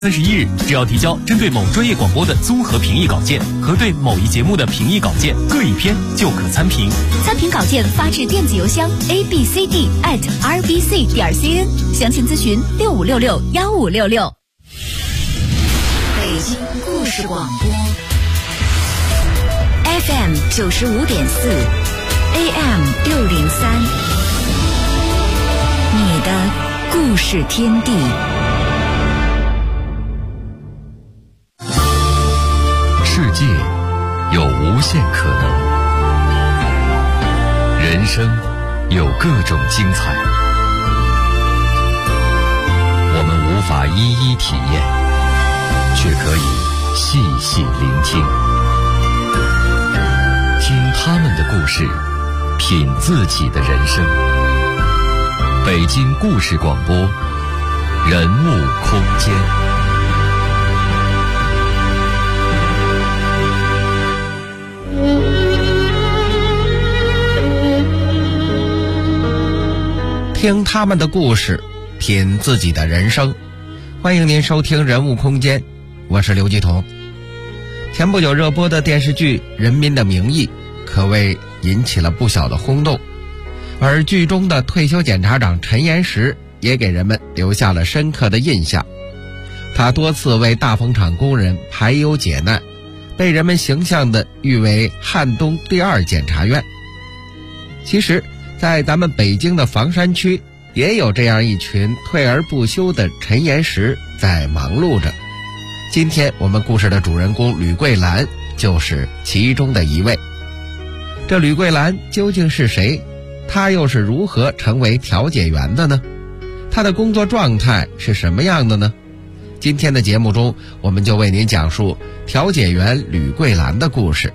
31日，只要提交针对某专业广播的综合评议稿件和对某一节目的评议稿件各一篇，就可参评。 参评稿件发至电子邮箱 abcd@rbc.cn， 详情咨询65661566。北京故事广播 FM 95.4 AM 603，你的故事天地。 世界有无限可能，人生有各种精彩，我们无法一一体验，却可以细细聆听，听他们的故事，品自己的人生。北京故事广播，人物空间。 听他们的故事，品自己的人生。欢迎您收听人物空间，我是刘继彤。前不久热播的电视剧《人民的名义》可谓引起了不小的轰动，而剧中的退休检察长陈岩石也给人们留下了深刻的印象。他多次为大风厂工人排忧解难，被人们形象地誉为汉东第二检察院。其实在咱们北京的房山区，也有这样一群退而不休的陈岩石在忙碌着。今天我们故事的主人公吕桂兰就是其中的一位。这吕桂兰究竟是谁？她又是如何成为调解员的呢？她的工作状态是什么样的呢？今天的节目中，我们就为您讲述调解员吕桂兰的故事。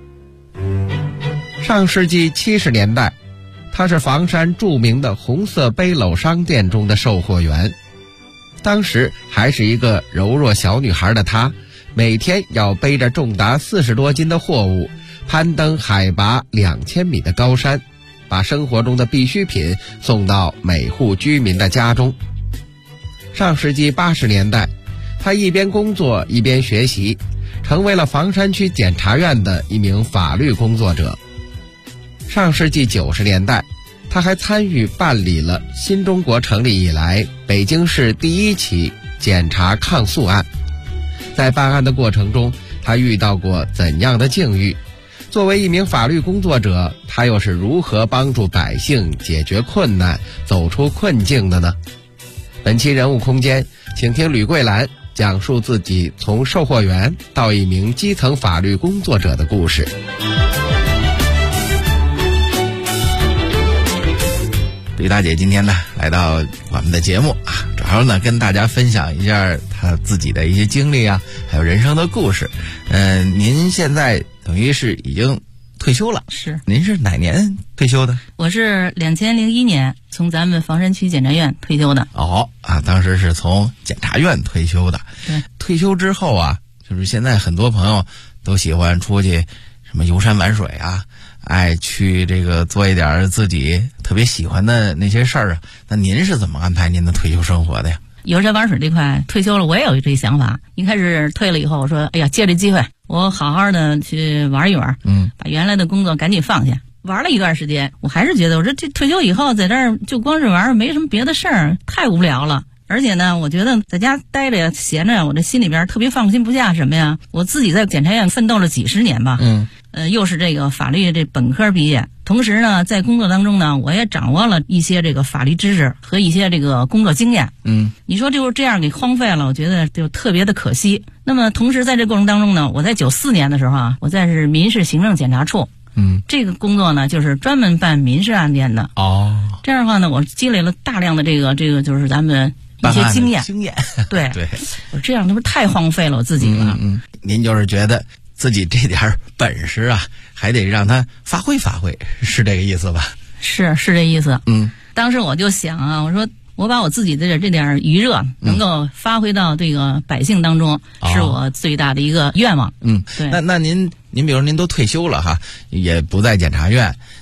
上世纪70年代，她是房山著名的红色背篓商店中的售货员。当时还是一个柔弱小女孩的她，每天要背着重达40多斤的货物，攀登海拔2000米的高山，把生活中的必需品送到每户居民的家中。上世纪80年代，她一边工作一边学习，成为了房山区检察院的一名法律工作者。上世纪90年代，他还参与办理了新中国成立以来北京市第一起检察抗诉案。在办案的过程中，他遇到过怎样的境遇？作为一名法律工作者，他又是如何帮助百姓解决困难，走出困境的呢？本期人物空间，请听吕桂兰讲述自己从售货员到一名基层法律工作者的故事。吕大姐今天呢来到我们的节目啊，主要呢跟大家分享一下她自己的一些经历啊，还有人生的故事。您现在等于是已经退休了。 是。 您是哪年退休的？ 我是2001年从咱们房山区检察院退休的。 当时是从检察院退休的。 对。 退休之后啊，就是现在很多朋友都喜欢出去什么游山玩水啊，爱去这个做一点自己特别喜欢的那些事儿啊。那您是怎么安排您的退休生活的呀？ 游山玩水这块退休了，我也有这想法。一开始退了以后，我说哎呀，借这机会我好好的去玩一玩，把原来的工作赶紧放下。玩了一段时间，我还是觉得我说这退休以后在这儿就光是玩，没什么别的事儿，太无聊了。而且呢，我觉得在家待着呀，闲着呀，我这心里边特别放心不下。什么呀？我自己在检察院奋斗了几十年吧，又是这个法律这本科毕业，同时呢，在工作当中呢，我也掌握了一些这个法律知识和一些这个工作经验。你说就是这样给荒废了，我觉得就特别的可惜。那么同时在这过程当中呢，我在94年的时候啊，我在是民事行政检察处。这个工作呢，就是专门办民事案件的。这样的话呢，我积累了大量的这个就是咱们一些经验。对，我这样那不是太荒废了我自己了。 您就是觉得自己这点本事啊，还得让他发挥发挥，是这个意思吧？ 是这意思。当时我就想啊，我说我把我自己的这点余热能够发挥到这个百姓当中，是我最大的一个愿望。 对。那您比如您都退休了哈，也不在检察院，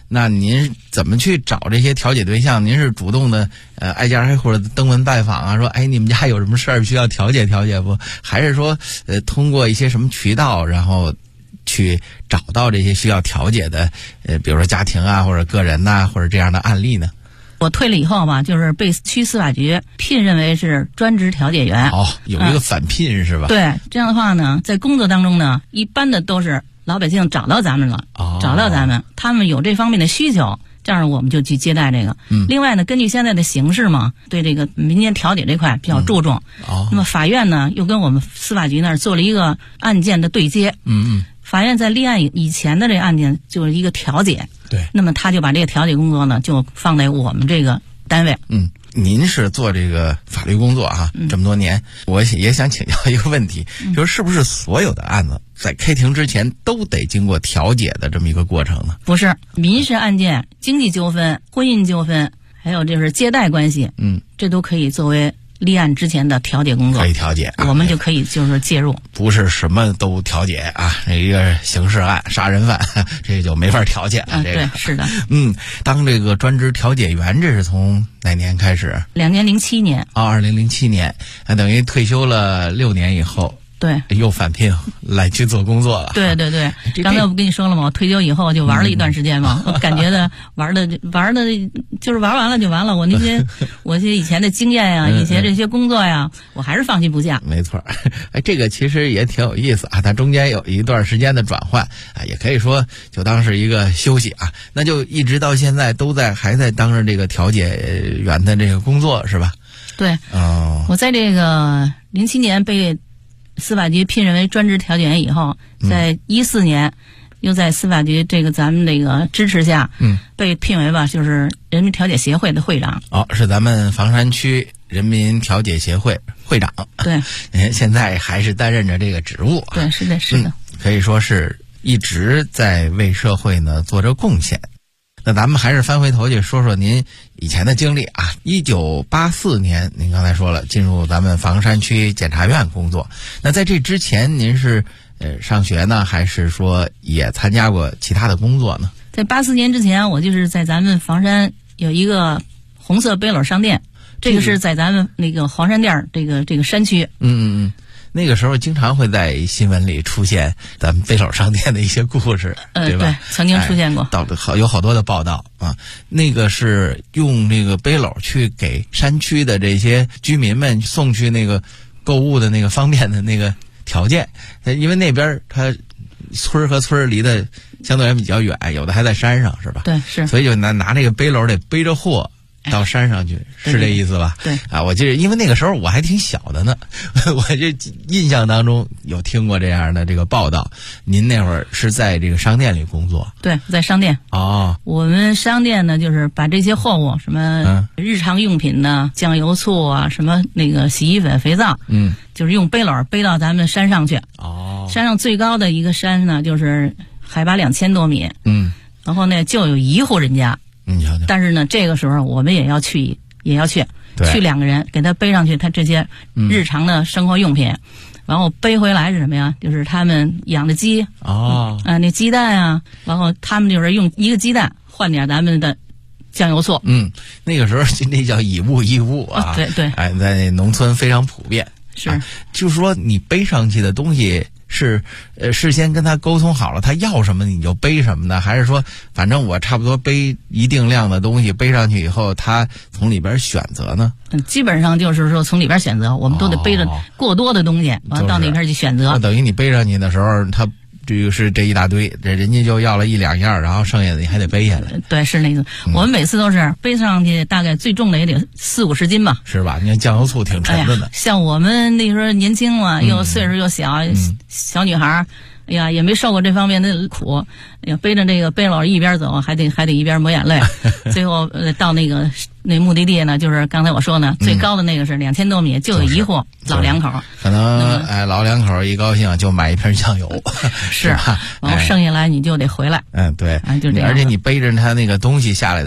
那您怎么去找这些调解对象？您是主动的挨家挨户的登门拜访啊，说哎你们家有什么事儿需要调解调解不？还是说通过一些什么渠道，然后去找到这些需要调解的比如说家庭啊或者个人呐、或者这样的案例呢？ 我退了以后吧，就是被区司法局聘任为是专职调解员。 有一个返聘是吧？ 对，这样的话呢，在工作当中呢，一般的都是老百姓找到咱们了，找到咱们，他们有这方面的需求，这样我们就去接待这个。另外呢，根据现在的形势嘛，对这个民间调解这块比较注重。那么法院呢，又跟我们司法局那儿做了一个案件的对接。法院在立案以前的这个案件就是一个调解。 对。 那么他就把这个调解工作呢，就放在我们这个单位。 您是做这个法律工作啊，这么多年，我也想请教一个问题，就是是不是所有的案子在开庭之前都得经过调解的这么一个过程呢？ 不是，民事案件、经济纠纷、婚姻纠纷，还有就是借贷关系，这都可以作为立案之前的调解工作， 可以调解， 我们就可以就是介入。 不是什么都调解啊，一个刑事案、杀人犯，这就没法调解了。这个对，是的。 当这个专职调解员，这是从哪年开始 ？2007年。 2007年，等于退休了6年以后。 对， 又返聘来去做工作了。 对，刚才我不跟你说了吗？我退休以后就玩了一段时间嘛，我感觉的玩的就是玩完了就完了。我那些我以前的经验呀，以前这些工作呀，我还是放心不下。 没错，这个其实也挺有意思啊。它中间有一段时间的转换啊，也可以说就当是一个休息啊。那就一直到现在还在当着这个调解员的这个工作是吧？ 对，我在这个07年被司法局聘任为专职调解员以后，在14年，又在司法局咱们这个支持下，被聘为吧，就是人民调解协会的会长。 是咱们房山区人民调解协会会长。 对， 现在还是担任着这个职务。 对，是的， 可以说是一直在为社会呢做着贡献。那咱们还是翻回头去说说您以前的经历啊。1984年，您刚才说了进入咱们房山区检察院工作。那在这之前，您是上学呢，还是说也参加过其他的工作呢？ 在84年之前，我就是在咱们房山有一个红色背篓商店，这个是在咱们那个黄山店这个山区。 那个时候经常会在新闻里出现咱们背篓商店的一些故事，对吧？ 对，曾经出现过， 有好多的报道啊。那个是用这个背篓去给山区的这些居民们送去那个购物的那个方便的那个条件，因为那边它村和村离得相对来比较远，有的还在山上，是吧？ 对，是。 所以就拿这个背篓得背着货到山上去，是这意思吧？ 对啊，我记得，因为那个时候我还挺小的呢，我就印象当中有听过这样的这个报道。您那会儿是在这个商店里工作？ 对，在商店。我们商店呢，就是把这些货物，什么日常用品呢，酱油、醋啊，什么那个洗衣粉、肥皂，就是用背篓背到咱们山上去。山上最高的一个山呢，就是海拔2000多米。然后呢，就有一户人家。但是呢，这个时候我们也要去2个人给他背上去他这些日常的生活用品，然后背回来是什么呀？就是他们养的鸡那鸡蛋啊，然后他们就是用一个鸡蛋换点咱们的酱油醋。 那个时候那叫以物易物啊。 对， 在农村非常普遍。 是， 就是说你背上去的东西是事先跟他沟通好了，他要什么你就背什么的，还是说反正我差不多背一定量的东西背上去以后，他从里边选择呢？ 基本上就是说从里边选择，我们都得背着过多的东西，完到那边去选择。 那等于你背上去的时候，他这个是这一大堆，这人家就要了1-2样，然后剩下的你还得背下来。 对，是那个。我们每次都是背上去，大概最重的也得40-50斤吧。 是吧？你看酱油醋挺沉的呢。 像我们那时候年轻嘛，又岁数又小，小女孩，哎呀，也没受过这方面的苦，哎呀，背着这个背篓一边走，还得一边抹眼泪。最后到那目的地呢，就是刚才我说呢，最高的那个是2000多米，就有一户老两口。 可能老两口一高兴就买一瓶酱油， 是吧？然后剩下来你就得回来。 对， 就这样。 而且你背着他那个东西下来的时候，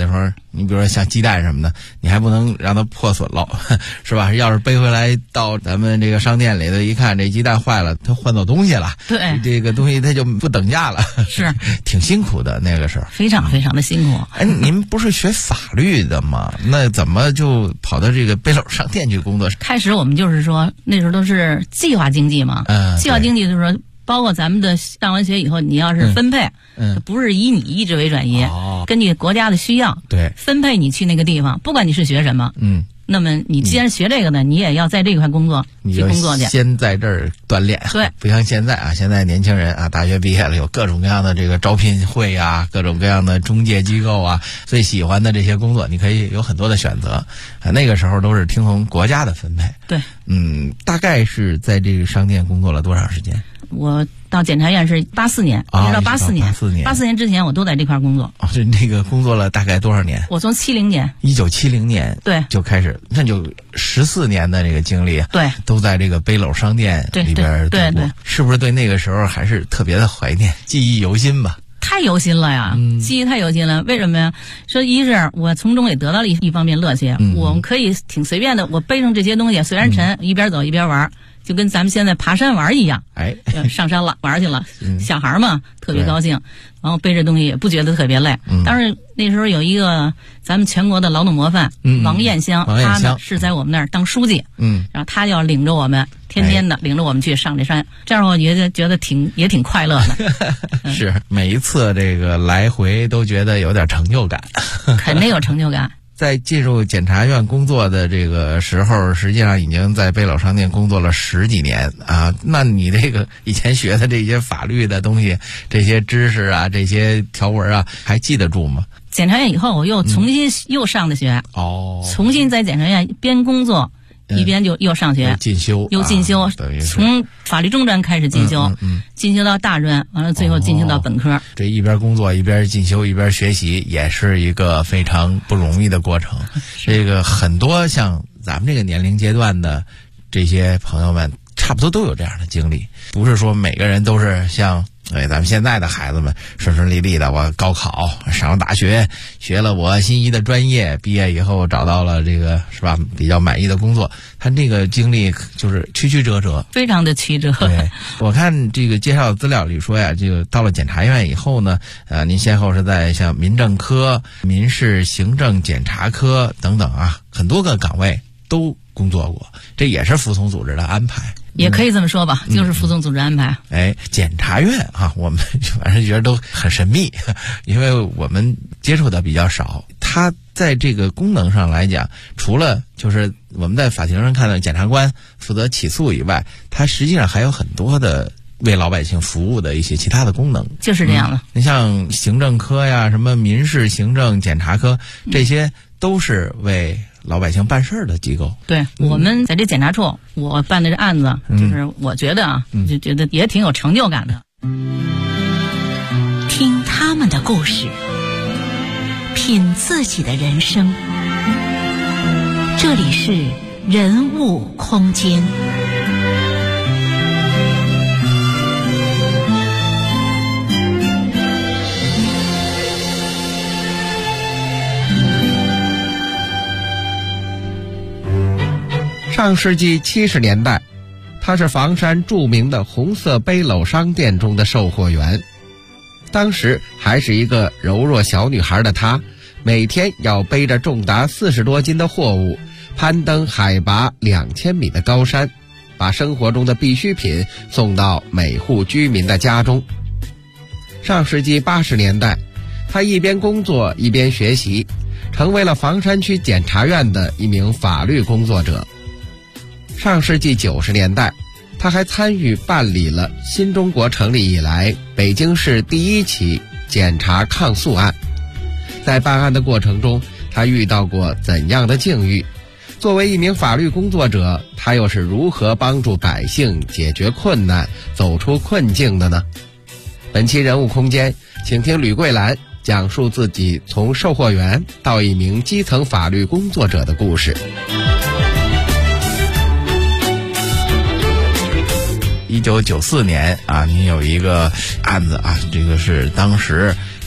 你比如说像鸡蛋什么的，你还不能让它破损了，是吧？要是背回来到咱们这个商店里头一看，这鸡蛋坏了，它换走东西了， 对， 这个东西它就不等价了， 是挺辛苦的那个时候， 非常非常的辛苦。 哎，您不是学法律的吗？那怎么就跑到这个背篓商店去工作？ 开始我们就是说那时候都是计划经济嘛，计划经济就是说。包括咱们的上完学以后，你要是分配，不是以你意志为转移，根据国家的需要， 对， 分配你去那个地方，不管你是学什么，那么你既然学这个呢，你也要在这块工作，去工作去， 先在这儿锻炼， 对， 不像现在啊，现在年轻人啊，大学毕业了有各种各样的这个招聘会啊，各种各样的中介机构啊，最喜欢的这些工作，你可以有很多的选择啊。那个时候都是听从国家的分配， 对， 大概是在这个商店工作了多长时间？ 我到检察院是84年，一直到84年，84年之前我都在这块工作。 这那个工作了大概多少年？ 我从 1970年对就开始，那就14年的这个经历， 对， 都在这个背篓商店里边度过，是不是对那个时候还是特别的怀念，记忆犹新吧？ 太忧心了呀，记忆太忧心了。为什么呀？说一是我从中也得到了一方面乐趣，我们可以挺随便的，我背上这些东西，虽然沉，一边走一边玩。就跟咱们现在爬山玩一样， 哎， 上山了玩去了，小孩嘛特别高兴，然后背着东西也不觉得特别累。当然那时候有一个咱们全国的劳动模范王艳香，他呢是在我们那儿当书记，然后他要领着我们，天天的领着我们去上这山，这样我觉得也挺快乐的。 是每一次这个来回都觉得有点成就感， 肯定有成就感。 在进入检察院工作的这个时候，实际上已经在背篓商店工作了10几年啊。那你这个以前学的这些法律的东西，这些知识啊，这些条文啊，还记得住吗？ 检察院以后，我又重新又上的学，重新在检察院边工作。一边就又上学，又进修，从法律中专开始进修，进修到大专，完了最后进修到本科。 这一边工作一边进修一边学习，也是一个非常不容易的过程。这个很多像咱们这个年龄阶段的这些朋友们，差不多都有这样的经历，不是说每个人都是像咱们现在的孩子们顺顺利利的，我高考上了大学，学了我心仪的专业，毕业以后找到了这个是吧比较满意的工作。他这个经历就是曲曲折折， 非常的曲折。 对，我看这个介绍资料里说呀，这个到了检察院以后呢，您先后是在像民政科、民事行政检察科等等啊，很多个岗位都工作过，这也是服从组织的安排。 也可以这么说吧，就是服从组织安排。 检察院啊，我们反正觉得都很神秘，因为我们接触的比较少。它在这个功能上来讲，除了就是我们在法庭上看到检察官负责起诉以外，它实际上还有很多的为老百姓服务的一些其他的功能。 就是这样的。 你像行政科呀，什么民事行政检察科，这些都是为老百姓办事的机构。 对，我们在这检察处，我办的这案子，就是我觉得啊，就觉得也挺有成就感的。 听他们的故事，品自己的人生。这里是人物空间。 上世纪70年代，他是房山著名的红色背篓商店中的售货员。当时还是一个柔弱小女孩的她，每天要背着重达40多斤的货物，攀登海拔2000米的高山，把生活中的必需品送到每户居民的家中。上世纪80年代，她一边工作一边学习，成为了房山区检察院的一名法律工作者。上世纪90年代，他还参与办理了新中国成立以来北京市第1起检察抗诉案。在办案的过程中，他遇到过怎样的境遇？作为一名法律工作者，他又是如何帮助百姓解决困难、走出困境的呢？本期人物空间，请听吕桂兰讲述自己从售货员到一名基层法律工作者的故事。 1994年啊，您有一个案子啊，这个是当时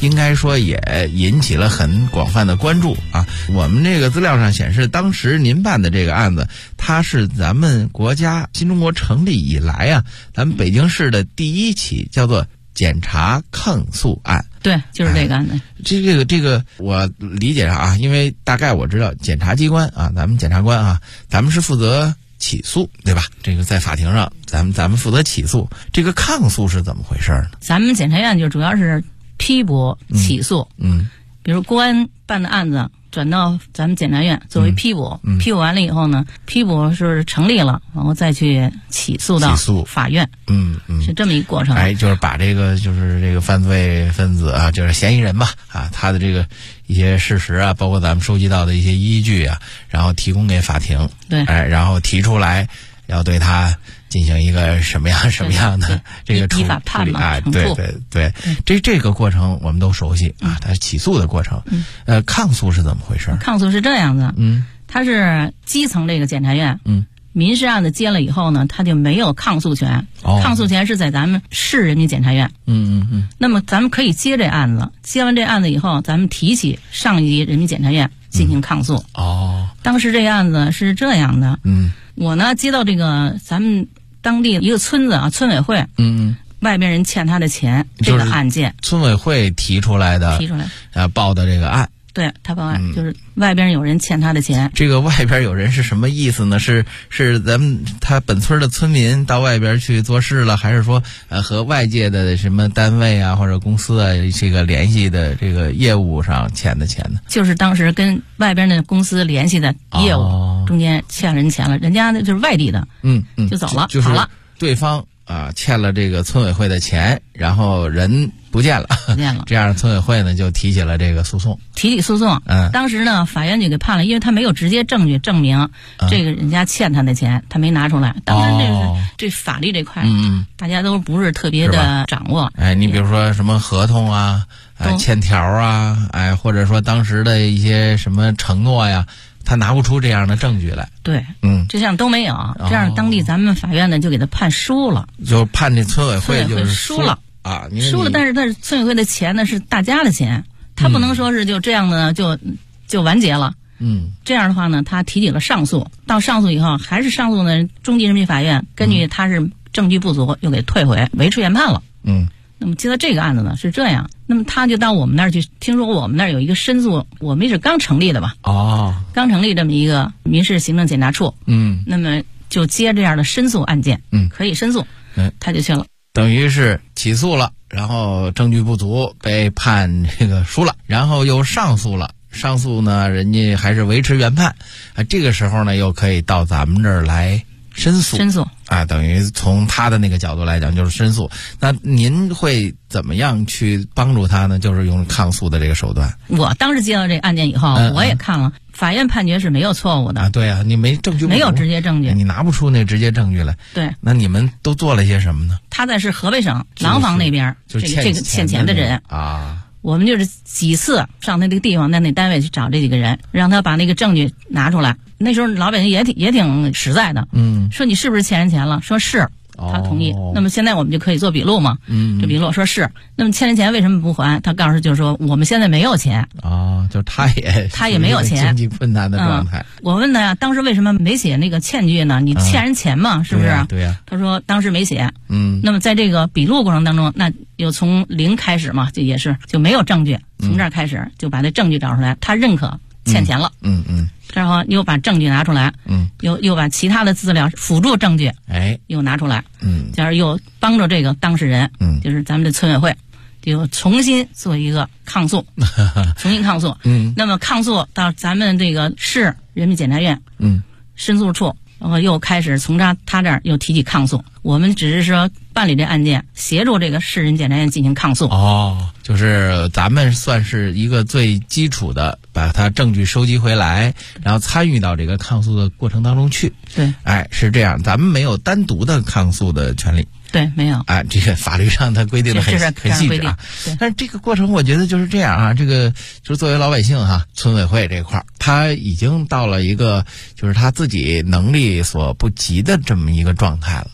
应该说也引起了很广泛的关注啊。我们这个资料上显示，当时您办的这个案子，它是咱们国家新中国成立以来啊，咱们北京市的第一起叫做检察抗诉案。 对，就是这个案子。 这个，我理解上啊，因为大概我知道检察机关啊，咱们检察官啊，咱们是负责起诉，对吧？这个在法庭上，咱们负责起诉。这个抗诉是怎么回事呢？ 咱们检察院就主要是批驳起诉。比如公安办的案子转到咱们检察院作为批驳，批驳完了以后呢，批驳是成立了，然后再去起诉到法院。是这么一个过程。 就是把这个犯罪分子啊，就是嫌疑人吧啊，他的这个一些事实啊，包括咱们收集到的一些依据啊，然后提供给法庭。 对。 然后提出来要对他进行一个什么样的这个依法判嘛， 啊，对，这个过程我们都熟悉啊，它是起诉的过程。抗诉是怎么回事？ 抗诉是这样的，它是基层这个检察院，民事案子接了以后呢，他就没有抗诉权。抗诉权是在咱们市人民检察院。那么咱们可以接这案子，接完这案子以后，咱们提起上一级人民检察院进行抗诉。当时这个案子是这样的，我呢接到这个咱们当地一个村子啊，村委会，外边人欠他的钱，这个案件， 村委会提出来报的这个案。 对，他报案就是外边有人欠他的钱。 这个外边有人是什么意思呢？是咱们他本村的村民到外边去做事了，还是说和外界的什么单位啊或者公司啊这个联系的这个业务上欠的钱呢？ 就是当时跟外边的公司联系的业务中间欠人钱了，人家就是外地的，就走了， 就是对方欠了这个村委会的钱，然后人不见了，这样村委会呢就提起了这个诉讼。当时呢法院就给判了，因为他没有直接证据证明这个人家欠他的钱，他没拿出来。当时这法律这块，大家都不是特别的掌握。 你比如说什么合同啊，欠条啊，或者说当时的一些什么承诺呀，他拿不出这样的证据来。 对，这样都没有，这样当地咱们法院呢就给他判输了， 就判这村委会就是输了啊， 输了。但是村委会的钱呢是大家的钱，他不能说是就这样的就完结了。这样的话呢，他提起了上诉，到上诉以后还是上诉呢，中级人民法院根据他是证据不足，又给退回维持原判了。那么接到这个案子呢是这样，那么他就到我们那儿去，听说我们那儿有一个申诉，我们是刚成立的吧？刚成立这么一个民事行政检察处。那么就接这样的申诉案件，可以申诉，他就去了， 等于是起诉了，然后证据不足被判这个输了，然后又上诉了。上诉呢，人家还是维持原判，这个时候呢，又可以到咱们这儿来申诉等于从他的那个角度来讲就是申诉。那您会怎么样去帮助他呢？就是用抗诉的这个手段。我当时接到这个案件以后，我也看了，法院判决是没有错误的。 对啊，你没证据， 没有直接证据， 你拿不出那直接证据来。 对， 那你们都做了些什么呢？ 他在是河北省廊坊那边， 就是这个欠钱的人我们就是几次上他那个地方，在那单位去找这几个人，让他把那个证据拿出来。那时候老百姓也挺实在的，说你是不是欠人钱了？说是，他同意。那么现在我们就可以做笔录嘛，这笔录说是。那么欠人钱为什么不还？他告诉就是说我们现在没有钱。 就是他也没有钱， 经济困难的状态。 我问他呀，当时为什么没写那个欠据呢？你欠人钱嘛，是不是？ 对呀。 他说当时没写。那么在这个笔录过程当中，那又从零开始嘛，这也是就没有证据，从这儿开始就把那证据找出来，他认可欠钱了。然后又把证据拿出来，又把其他的资料辅助证据，又拿出来，就是又帮助这个当事人，就是咱们的村委会，就重新做一个抗诉，重新抗诉。那么抗诉到咱们这个市人民检察院，申诉处，然后又开始从他这儿又提起抗诉。我们只是说办理这案件，协助这个市人检察院进行抗诉。 就是咱们算是一个最基础的，把它证据收集回来，然后参与到这个抗诉的过程当中去。 对， 是这样，咱们没有单独的抗诉的权利。 对，没有。 这个法律上它规定的很细致啊。但是这个过程我觉得就是这样啊，这个就是作为老百姓村委会这块儿，他已经到了一个就是他自己能力所不及的这么一个状态了。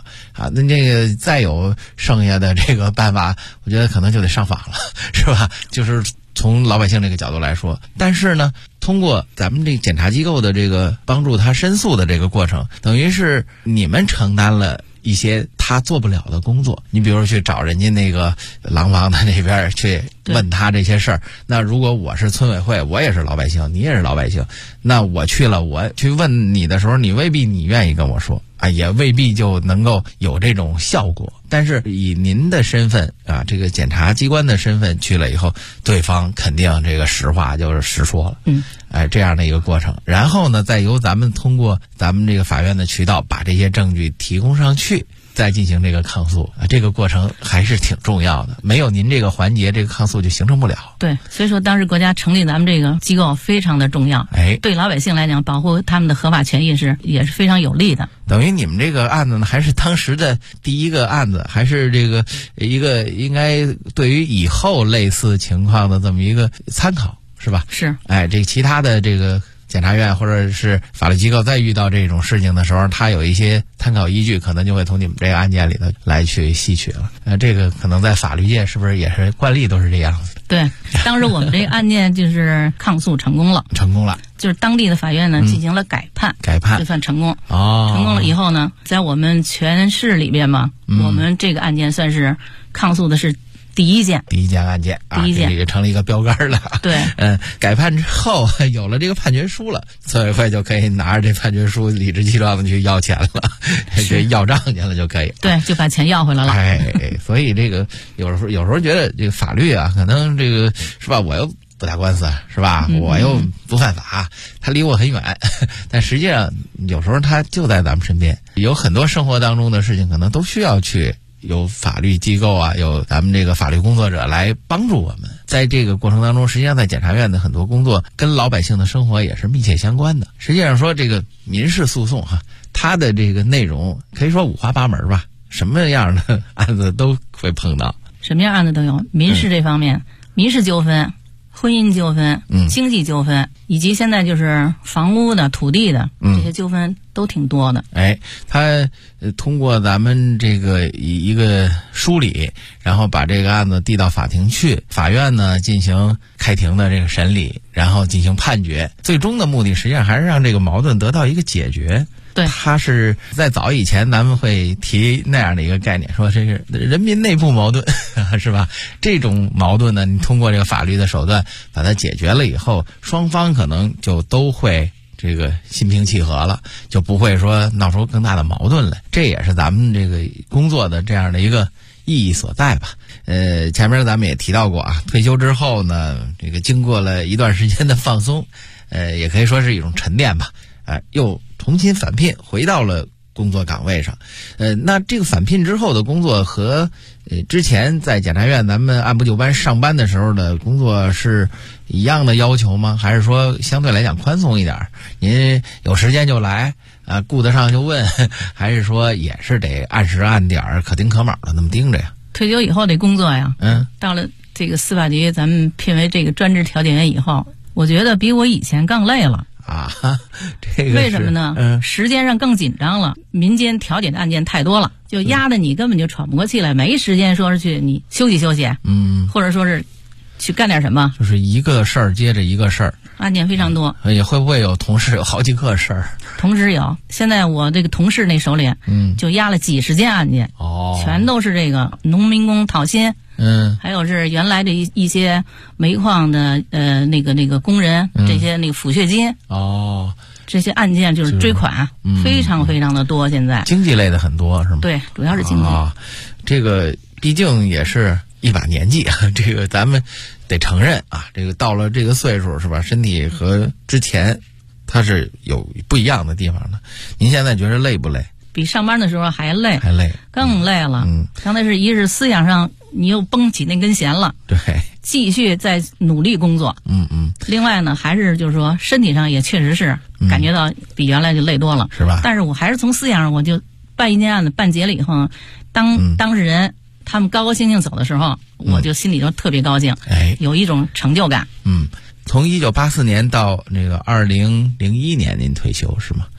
啊。那这个再有剩下的这个办法，我觉得可能就得上访了，是吧？就是从老百姓这个角度来说，但是呢，通过咱们这个检察机构的这个帮助他申诉的这个过程，等于是你们承担了一些他做不了的工作。你比如说去找人家那个廊坊的那边去问他这些事儿，那如果我是村委会，我也是老百姓，你也是老百姓，那我去了，我去问你的时候，你未必你愿意跟我说啊，也未必就能够有这种效果。但是以您的身份啊，这个检察机关的身份去了以后，对方肯定这个实话就是实说了，这样的一个过程。然后呢，再由咱们通过咱们这个法院的渠道把这些证据提供上去，再进行这个抗诉啊，这个过程还是挺重要的。没有您这个环节，这个抗诉就形成不了。 对，所以说当时国家成立咱们这个机构非常的重要，对老百姓来讲，保护他们的合法权益也是非常有利的。 等于你们这个案子呢，还是当时的第一个案子，还是这个一个应该对于以后类似情况的这么一个参考，是吧？是。这其他的这个检察院或者是法律机构在遇到这种事情的时候，他有一些参考依据，可能就会从你们这个案件里头来去吸取了。这个可能在法律界是不是也是惯例都是这样子的？ 对，当时我们这个案件就是抗诉成功了，就是当地的法院呢进行了改判，就算成功。成功了以后呢，在我们全市里边嘛，我们这个案件算是抗诉的是第一件案件啊，这个成了一个标杆了。对，改判之后有了这个判决书了，村委会就可以拿着这判决书理直气壮的去要钱了，这要账去了就可以。对，就把钱要回来了。所以这个有时候觉得这个法律啊，可能这个是吧，我又不打官司是吧，我又不犯法，他离我很远，但实际上有时候他就在咱们身边，有很多生活当中的事情可能都需要去有法律机构啊，有咱们这个法律工作者来帮助我们。在这个过程当中，实际上在检察院的很多工作跟老百姓的生活也是密切相关的。实际上说这个民事诉讼它的这个内容可以说五花八门吧，什么样的案子都会碰到，什么样案子都有。民事这方面，民事纠纷、婚姻纠纷、经济纠纷，以及现在就是房屋的、土地的这些纠纷都挺多的。他通过咱们这个一个梳理，然后把这个案子递到法庭去，法院呢进行开庭的这个审理，然后进行判决。最终的目的实际上还是让这个矛盾得到一个解决。对，他是在早以前咱们会提那样的一个概念，说这是人民内部矛盾，是吧？这种矛盾呢，你通过这个法律的手段把它解决了以后，双方可能就都会这个心平气和了，就不会说闹出更大的矛盾来。这也是咱们这个工作的这样的一个意义所在吧。前面咱们也提到过啊，退休之后呢，这个经过了一段时间的放松，也可以说是一种沉淀吧。又重新返聘回到了工作岗位上。那这个返聘之后的工作和之前在检察院咱们按部就班上班的时候的工作是一样的要求吗？还是说相对来讲宽松一点？您有时间就来顾得上就问，还是说也是得按时按点可丁可卯的那么盯着呀？退休以后的工作呀，到了这个司法局咱们聘为这个专职调解员以后，我觉得比我以前更累了。这个为什么呢？时间上更紧张了，民间调解的案件太多了，就压得你根本就喘不过气来，没时间说是去你休息休息，或者说是去干点什么，就是一个事儿接着一个事儿，案件非常多。也会不会有同事有好几个事儿？同时有，现在我这个同事那手里，就压了几十件案件，全都是这个农民工讨薪。还有是原来的一些煤矿的那个工人，这些那个抚恤金这些案件就是追款，非常非常的多。现在经济类的很多是吗？对，主要是经济。这个毕竟也是一把年纪，这个咱们得承认啊，这个到了这个岁数是吧，身体和之前它是有不一样的地方的。您现在觉得累不累？比上班的时候还累，更累了。刚才是一是思想上你又绷起那根弦了，对，继续在努力工作。另外呢，还是就是说身体上也确实是感觉到比原来就累多了，是吧？但是我还是从思想上，我就办一件案子办结了以后，当事人他们高高兴兴走的时候，我就心里就特别高兴，有一种成就感。从1984年到那个2001年您退休是吗？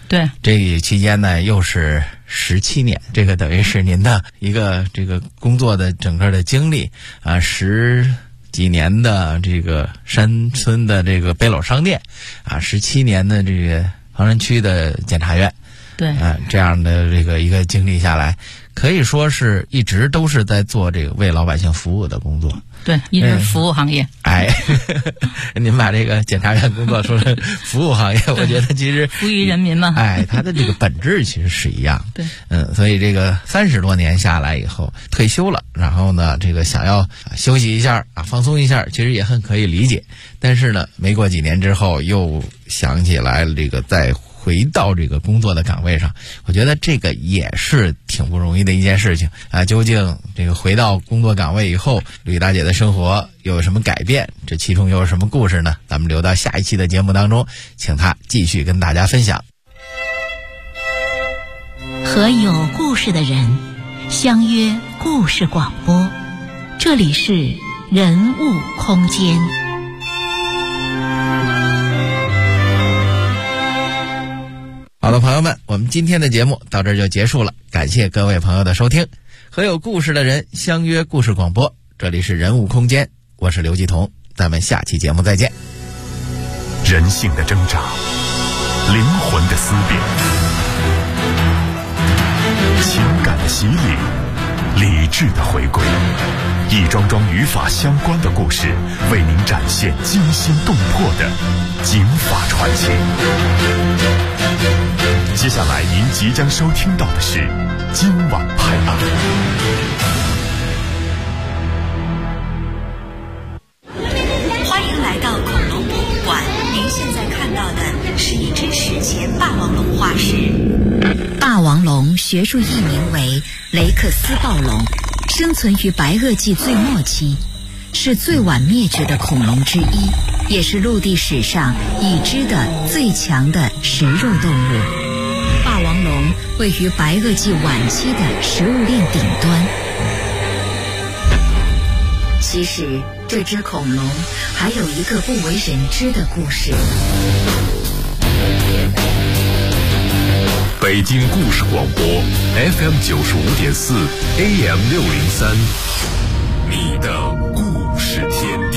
对， 这期间呢又是17年，这个等于是您的一个这个工作的整个的经历啊，10几年的这个山村的这个背篓商店啊，17年的这个房山区的检察院， 对， 这样的这个一个经历下来，可以说是一直都是在做这个为老百姓服务的工作。 对，一直服务行业。 您把这个检察院工作说是服务行业，我觉得其实服务于人民嘛。 它的这个本质其实是一样。 对， 所以这个30多年下来以后退休了，然后呢，这个想要休息一下啊，放松一下，其实也很可以理解。但是呢，没过几年之后又想起来这个再回到这个工作的岗位上，我觉得这个也是挺不容易的一件事情啊。究竟这个回到工作岗位以后，吕大姐的生活又有什么改变？这其中又有什么故事呢？咱们留到下一期的节目当中，请她继续跟大家分享。 和有故事的人相约故事广播，这里是人物空间。 好的，朋友们，我们今天的节目到这儿就结束了，感谢各位朋友的收听。和有故事的人相约故事广播，这里是人物空间，我是刘继彤，咱们下期节目再见。 人性的挣扎，灵魂的思辨，情感的洗礼，理智的回归，一桩桩与法相关的故事，为您展现惊心动魄的警法传奇。接下来您即将收听到的是今晚拍案。 欢迎来到恐龙博物馆，您现在看到的是一只史前霸王龙化石。 霸王龙学术译名为雷克斯暴龙，生存于白垩纪最末期，是最晚灭绝的恐龙之一，也是陆地史上已知的最强的食肉动物。霸王龙位于白垩纪晚期的食物链顶端。其实，这只恐龙还有一个不为人知的故事。 北京故事广播 FM 95.4 AM 603，你的故事天地。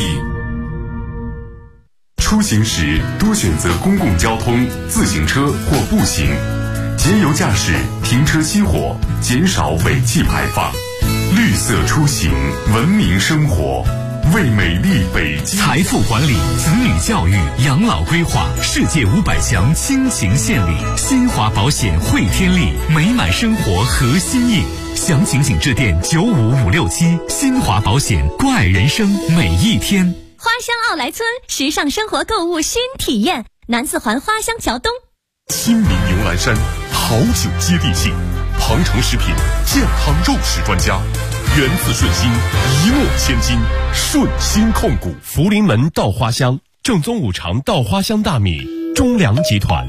出行时多选择公共交通、自行车或步行，节油驾驶，停车熄火，减少尾气排放。绿色出行，文明生活，为美丽北京。 财富管理、子女教育、养老规划，世界500强倾情献礼。新华保险汇天利，美满生活核心印。详情请致电95567。新华保险，关爱人生每一天。 花乡奥莱村时尚生活购物新体验，南四环花乡桥东。 亲民牛栏山，好酒接地气。庞城食品健康肉食专家，源自顺心，一诺千金，顺心控股。 福临门稻花香，正宗五常稻花香大米，中粮集团。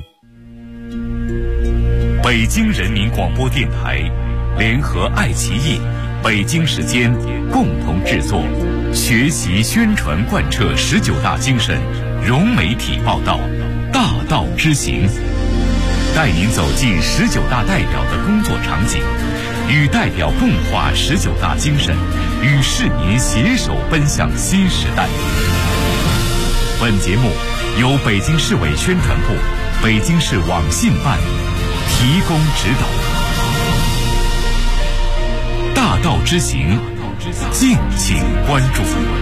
北京人民广播电台联合爱奇艺、北京时间共同制作，学习宣传贯彻19大精神，融媒体报道，大道之行，带您走进19大代表的工作场景，与代表共话19大精神，与市民携手奔向新时代。本节目由北京市委宣传部、北京市网信办提供指导。大道之行，敬请关注。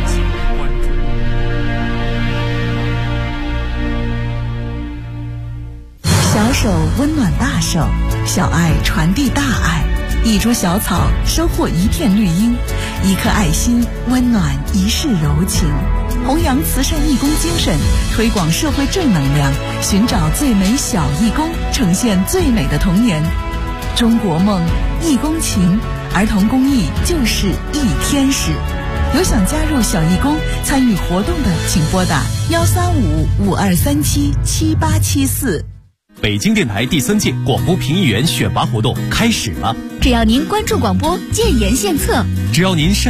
小手温暖大手，小爱传递大爱，一株小草收获一片绿荫，一颗爱心温暖一世柔情。弘扬慈善义工精神，推广社会正能量，寻找最美小义工，呈现最美的童年。中国梦，义工情，儿童公益就是一天使。有想加入小义工参与活动的，请拨打135-5237-7874。 北京电台第3届广播评议员选拔活动开始了， 只要您关注广播，建言献策， 只要您